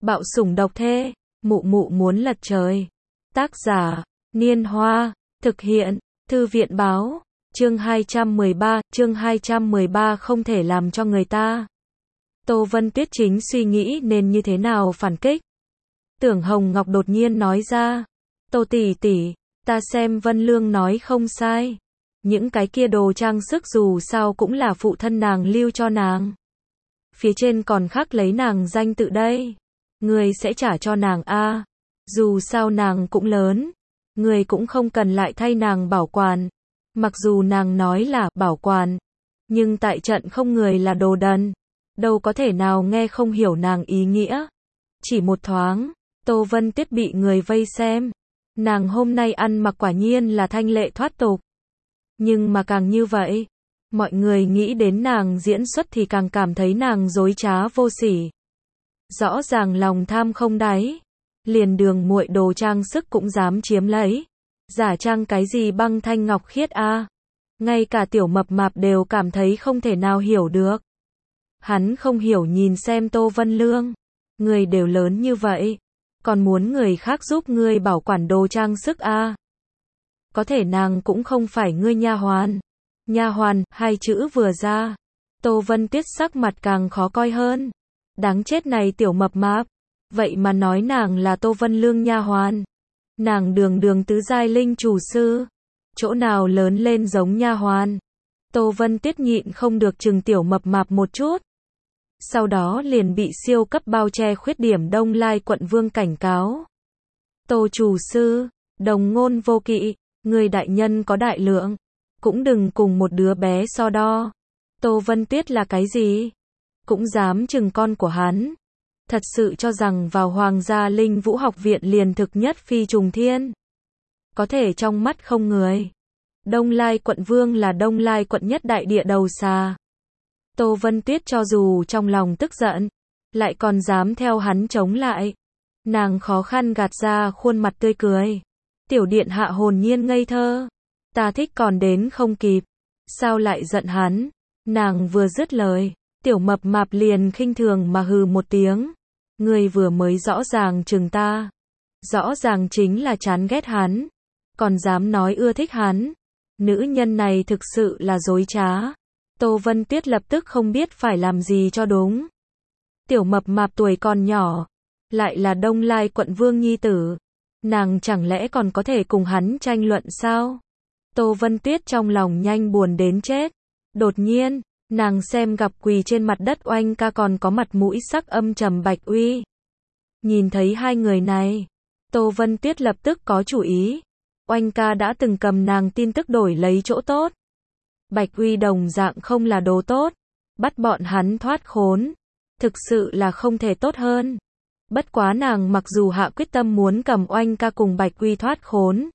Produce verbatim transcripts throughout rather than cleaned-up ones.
Bạo sủng độc thê, mụ mụ muốn lật trời. Tác giả, Niên Hoa, thực hiện, Thư viện báo, chương hai trăm mười ba, chương hai trăm mười ba không thể làm cho người ta. Tô Vân Tuyết chính suy nghĩ nên như thế nào phản kích. Tưởng Hồng Ngọc đột nhiên nói ra, Tô tỷ tỷ, ta xem Vân Lương nói không sai. Những cái kia đồ trang sức dù sao cũng là phụ thân nàng lưu cho nàng. Phía trên còn khắc lấy nàng danh tự đây. Người sẽ trả cho nàng a. Dù sao nàng cũng lớn, người cũng không cần lại thay nàng bảo quản. Mặc dù nàng nói là bảo quản, nhưng tại trận không người là đồ đần, đâu có thể nào nghe không hiểu nàng ý nghĩa. Chỉ một thoáng, Tô Vân Tuyết bị người vây xem. Nàng hôm nay ăn mặc quả nhiên là thanh lệ thoát tục. Nhưng mà càng như vậy, mọi người nghĩ đến nàng diễn xuất thì càng cảm thấy nàng dối trá vô sỉ. Rõ ràng lòng tham không đáy, liền đường muội đồ trang sức cũng dám chiếm lấy. Giả trang cái gì băng thanh ngọc khiết a? À? Ngay cả tiểu mập mạp đều cảm thấy không thể nào hiểu được. Hắn không hiểu nhìn xem Tô Vân Lương, người đều lớn như vậy, còn muốn người khác giúp ngươi bảo quản đồ trang sức a? À? Có thể nàng cũng không phải ngươi nha hoàn. Nha hoàn, hai chữ vừa ra, Tô Vân Tuyết sắc mặt càng khó coi hơn. Đáng chết này tiểu mập mạp, vậy mà nói nàng là Tô Vân Lương nha hoàn. Nàng đường đường tứ giai linh chủ sư, chỗ nào lớn lên giống nha hoàn. Tô Vân Tuyết nhịn không được chừng tiểu mập mạp một chút. Sau đó liền bị siêu cấp bao che khuyết điểm Đông Lai quận vương cảnh cáo. Tô chủ sư, đồng ngôn vô kỵ, người đại nhân có đại lượng, cũng đừng cùng một đứa bé so đo. Tô Vân Tuyết là cái gì? Cũng dám chừng con của hắn. Thật sự cho rằng vào Hoàng gia Linh Vũ học viện liền thực nhất phi trùng thiên. Có thể trong mắt không người. Đông Lai quận vương là Đông Lai quận nhất đại địa đầu xà. Tô Vân Tuyết cho dù trong lòng tức giận, lại còn dám theo hắn chống lại. Nàng khó khăn gạt ra khuôn mặt tươi cười. Tiểu điện hạ hồn nhiên ngây thơ. Ta thích còn đến không kịp. Sao lại giận hắn? Nàng vừa dứt lời, tiểu mập mạp liền khinh thường mà hừ một tiếng. Ngươi vừa mới rõ ràng chừng ta. Rõ ràng chính là chán ghét hắn. Còn dám nói ưa thích hắn. Nữ nhân này thực sự là dối trá. Tô Vân Tuyết lập tức không biết phải làm gì cho đúng. Tiểu mập mạp tuổi còn nhỏ, lại là Đông Lai quận vương nhi tử. Nàng chẳng lẽ còn có thể cùng hắn tranh luận sao? Tô Vân Tuyết trong lòng nhanh buồn đến chết. Đột nhiên, nàng xem gặp quỳ trên mặt đất Oanh ca còn có mặt mũi sắc âm trầm Bạch Uy. Nhìn thấy hai người này, Tô Vân Tuyết lập tức có chủ ý. Oanh ca đã từng cầm nàng tin tức đổi lấy chỗ tốt. Bạch Uy đồng dạng không là đồ tốt. Bắt bọn hắn thoát khốn, thực sự là không thể tốt hơn. Bất quá nàng mặc dù hạ quyết tâm muốn cầm Oanh ca cùng Bạch Uy thoát khốn.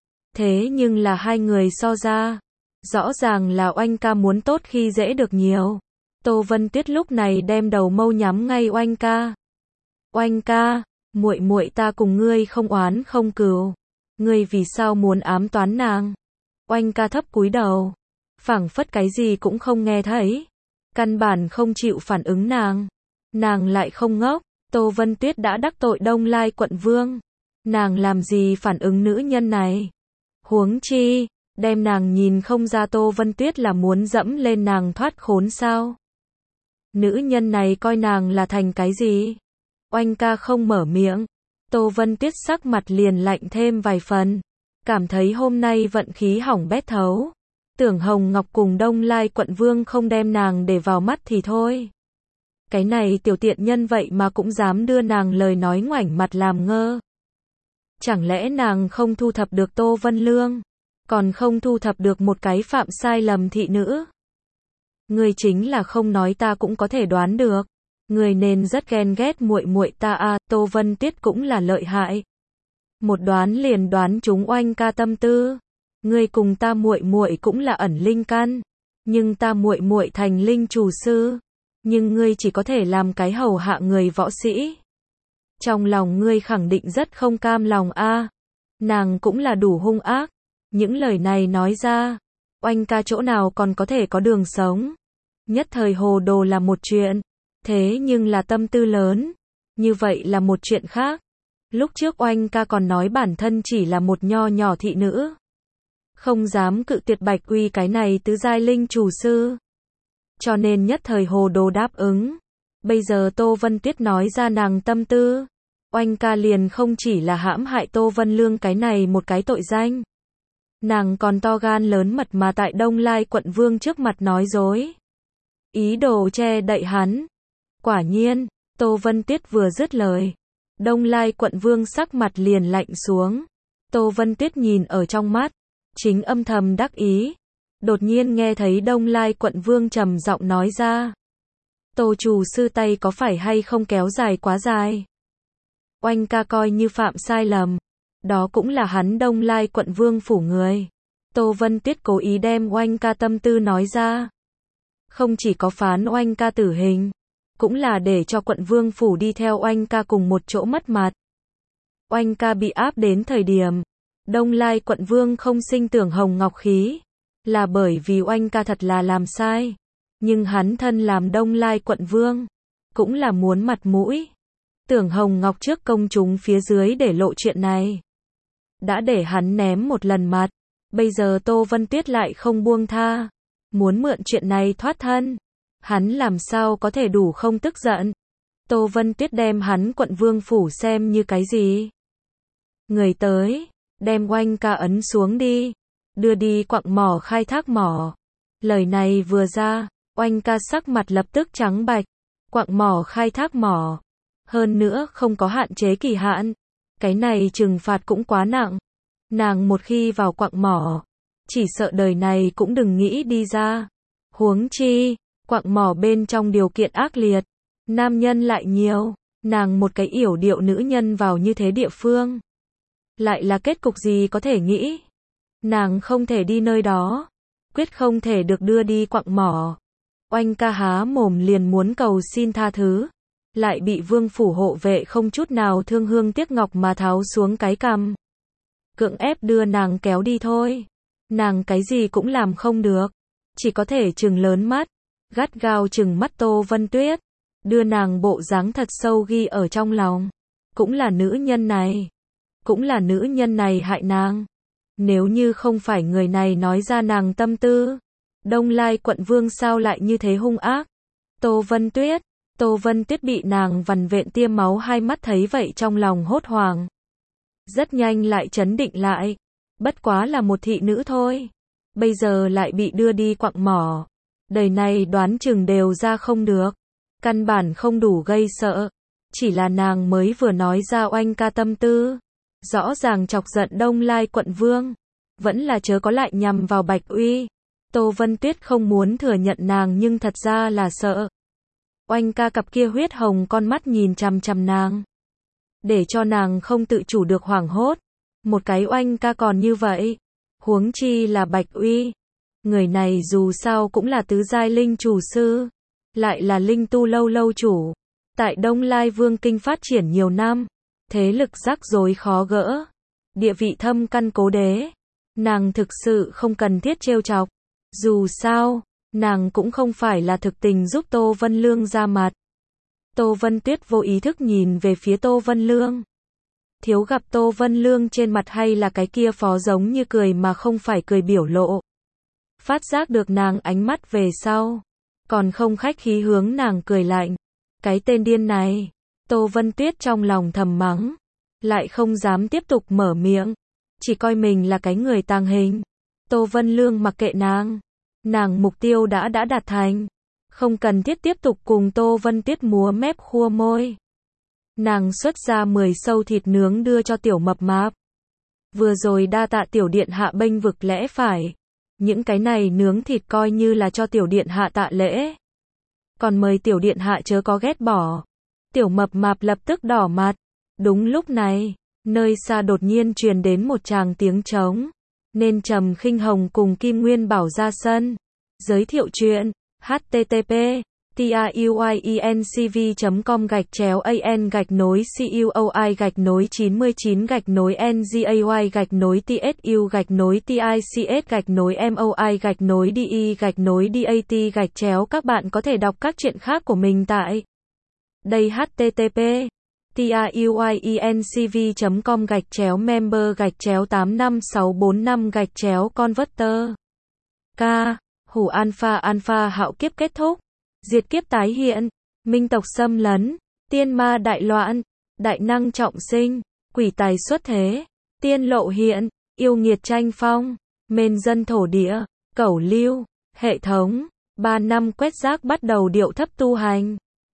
Thế nhưng là hai người so ra, rõ ràng là Oanh ca muốn tốt khi dễ được nhiều. Tô Vân Tuyết lúc này đem đầu mâu nhắm ngay Oanh ca. Oanh ca, muội muội ta cùng ngươi không oán không cừu. Ngươi vì sao muốn ám toán nàng? Oanh ca thấp cúi đầu, phảng phất cái gì cũng không nghe thấy. Căn bản không chịu phản ứng nàng. Nàng lại không ngốc. Tô Vân Tuyết đã đắc tội Đông Lai quận vương. Nàng làm gì phản ứng nữ nhân này? Huống chi, đem nàng nhìn không ra Tô Vân Tuyết là muốn dẫm lên nàng thoát khốn sao? Nữ nhân này coi nàng là thành cái gì? Oanh ca không mở miệng. Tô Vân Tuyết sắc mặt liền lạnh thêm vài phần. Cảm thấy hôm nay vận khí hỏng bét thấu. Tưởng Hồng Ngọc cùng Đông Lai quận vương không đem nàng để vào mắt thì thôi. Cái này tiểu tiện nhân vậy mà cũng dám đưa nàng lời nói ngoảnh mặt làm ngơ. Chẳng lẽ nàng không thu thập được Tô Vân Lương, còn không thu thập được một cái phạm sai lầm thị nữ? Người chính là không nói ta cũng có thể đoán được. Người nên rất ghen ghét muội muội ta a. À, Tô Vân Tuyết cũng là lợi hại. Một đoán liền đoán chúng Oanh ca tâm tư. Người cùng ta muội muội cũng là ẩn linh căn, nhưng ta muội muội thành linh chủ sư, nhưng ngươi chỉ có thể làm cái hầu hạ người võ sĩ. Trong lòng ngươi khẳng định rất không cam lòng a. À, nàng cũng là đủ hung ác. Những lời này nói ra, Oanh ca chỗ nào còn có thể có đường sống. Nhất thời hồ đồ là một chuyện, thế nhưng là tâm tư lớn. như vậy là một chuyện khác. Lúc trước Oanh ca còn nói bản thân chỉ là một nho nhỏ thị nữ. Không dám cự tuyệt Bạch Uy cái này tứ giai linh chủ sư. Cho nên nhất thời hồ đồ đáp ứng. Bây giờ Tô Vân Tuyết nói ra nàng tâm tư. Oanh ca liền không chỉ là hãm hại Tô Vân Lương cái này một cái tội danh. Nàng còn to gan lớn mật mà tại Đông Lai quận vương trước mặt nói dối. Ý đồ che đậy hắn. Quả nhiên, Tô Vân Tuyết vừa dứt lời. Đông Lai quận vương sắc mặt liền lạnh xuống. Tô Vân Tuyết nhìn ở trong mắt. Chính âm thầm đắc ý. Đột nhiên nghe thấy Đông Lai quận vương trầm giọng nói ra. Tô chủ sư tay có phải hay không kéo dài quá dài? Oanh ca coi như phạm sai lầm. Đó cũng là hắn Đông Lai quận vương phủ người. Tô Vân Tuyết cố ý đem Oanh ca tâm tư nói ra. Không chỉ có phán Oanh ca tử hình. Cũng là để cho quận vương phủ đi theo Oanh ca cùng một chỗ mất mặt. Oanh ca bị áp đến thời điểm. Đông Lai quận vương không sinh tưởng hồng ngọc khí. Là bởi vì Oanh ca thật là làm sai. Nhưng hắn thân làm Đông Lai quận vương. Cũng là muốn mặt mũi. Tưởng hồng ngọc trước công chúng phía dưới để lộ chuyện này. Đã để hắn ném một lần mặt. Bây giờ Tô Vân Tuyết lại không buông tha. Muốn mượn chuyện này thoát thân. Hắn làm sao có thể đủ không tức giận. Tô Vân Tuyết đem hắn quận vương phủ xem như cái gì. Người tới. Đem Oanh ca ấn xuống đi. Đưa đi quặng mỏ khai thác mỏ. Lời này vừa ra. Oanh ca sắc mặt lập tức trắng bạch. Quặng mỏ khai thác mỏ. Hơn nữa không có hạn chế kỳ hạn. Cái này trừng phạt cũng quá nặng. Nàng một khi vào quặng mỏ. Chỉ sợ đời này cũng đừng nghĩ đi ra. Huống chi. Quặng mỏ bên trong điều kiện ác liệt. Nam nhân lại nhiều. Nàng một cái yểu điệu nữ nhân vào như thế địa phương. Lại là kết cục gì có thể nghĩ. Nàng không thể đi nơi đó. Quyết không thể được đưa đi quặng mỏ. Oanh ca há mồm liền muốn cầu xin tha thứ. Lại bị vương phủ hộ vệ không chút nào thương hương tiếc ngọc mà tháo xuống cái cằm. Cưỡng ép đưa nàng kéo đi thôi. Nàng cái gì cũng làm không được. Chỉ có thể trừng lớn mắt. Gắt gao trừng mắt Tô Vân Tuyết. Đưa nàng bộ dáng thật sâu ghi ở trong lòng. Cũng là nữ nhân này. Cũng là nữ nhân này hại nàng. Nếu như không phải người này nói ra nàng tâm tư. Đông Lai quận vương sao lại như thế hung ác. Tô Vân Tuyết. Tô Vân Tuyết bị nàng vằn vện tiêm máu hai mắt thấy vậy trong lòng hốt hoảng. Rất nhanh lại trấn định lại. Bất quá là một thị nữ thôi. Bây giờ lại bị đưa đi quặng mỏ. Đời này đoán chừng đều ra không được. Căn bản không đủ gây sợ. Chỉ là nàng mới vừa nói ra Oanh ca tâm tư. Rõ ràng chọc giận Đông Lai quận vương. Vẫn là chớ có lại nhằm vào Bạch Uy. Tô Vân Tuyết không muốn thừa nhận nàng nhưng thật ra là sợ. Oanh ca cặp kia huyết hồng con mắt nhìn chằm chằm nàng. Để cho nàng không tự chủ được hoảng hốt. Một cái Oanh ca còn như vậy. Huống chi là Bạch Uy. Người này dù sao cũng là tứ giai linh chủ sư. Lại là linh tu lâu lâu chủ. Tại Đông Lai Vương Kinh phát triển nhiều năm. Thế lực rắc rối khó gỡ. Địa vị thâm căn cố đế. Nàng thực sự không cần thiết trêu chọc. Dù sao, nàng cũng không phải là thực tình giúp Tô Vân Lương ra mặt. Tô Vân Tuyết vô ý thức nhìn về phía Tô Vân Lương. Thiếu gặp Tô Vân Lương trên mặt hay là cái kia phó giống như cười mà không phải cười biểu lộ. Phát giác được nàng ánh mắt về sau. Còn không khách khí hướng nàng cười lạnh. Cái tên điên này. Tô Vân Tuyết trong lòng thầm mắng. Lại không dám tiếp tục mở miệng. Chỉ coi mình là cái người tàng hình. Tô Vân Lương mặc kệ nàng. Nàng mục tiêu đã đã đạt thành. Không cần thiết tiếp tục cùng Tô Vân Tuyết múa mép khua môi. Nàng xuất ra mười sâu thịt nướng đưa cho tiểu mập mạp. Vừa rồi đa tạ tiểu điện hạ bênh vực lẽ phải. Những cái này nướng thịt coi như là cho tiểu điện hạ tạ lễ. Còn mời tiểu điện hạ chớ có ghét bỏ. Tiểu mập mạp lập tức đỏ mặt. Đúng lúc này, nơi xa đột nhiên truyền đến một tràng tiếng trống. Nên Trầm Khinh Hồng cùng Kim Nguyên Bảo ra sân. Giới thiệu chuyện. H T T P TRUIENCV chấm com gạch chéo an gạch nối CUOI gạch nối chín mươi chín gạch nối NGAY gạch nối TSU gạch nối TICS gạch nối MOI gạch nối DE gạch nối DAT gạch chéo. Các bạn có thể đọc các chuyện khác của mình tại đây. H T T P truyencv chấm com gạch chéo member gạch chéo tám năm sáu bốn năm gạch chéo converter. K. Hủ alpha alpha hạo kiếp kết thúc. Diệt kiếp tái hiện. Minh tộc xâm lấn. Tiên ma đại loạn. Đại năng trọng sinh. Quỷ tài xuất thế. Tiên lộ hiện. Yêu nghiệt tranh phong. Mên dân thổ địa. Cẩu lưu. Hệ thống. Ba năm quét rác bắt đầu điệu thấp tu hành.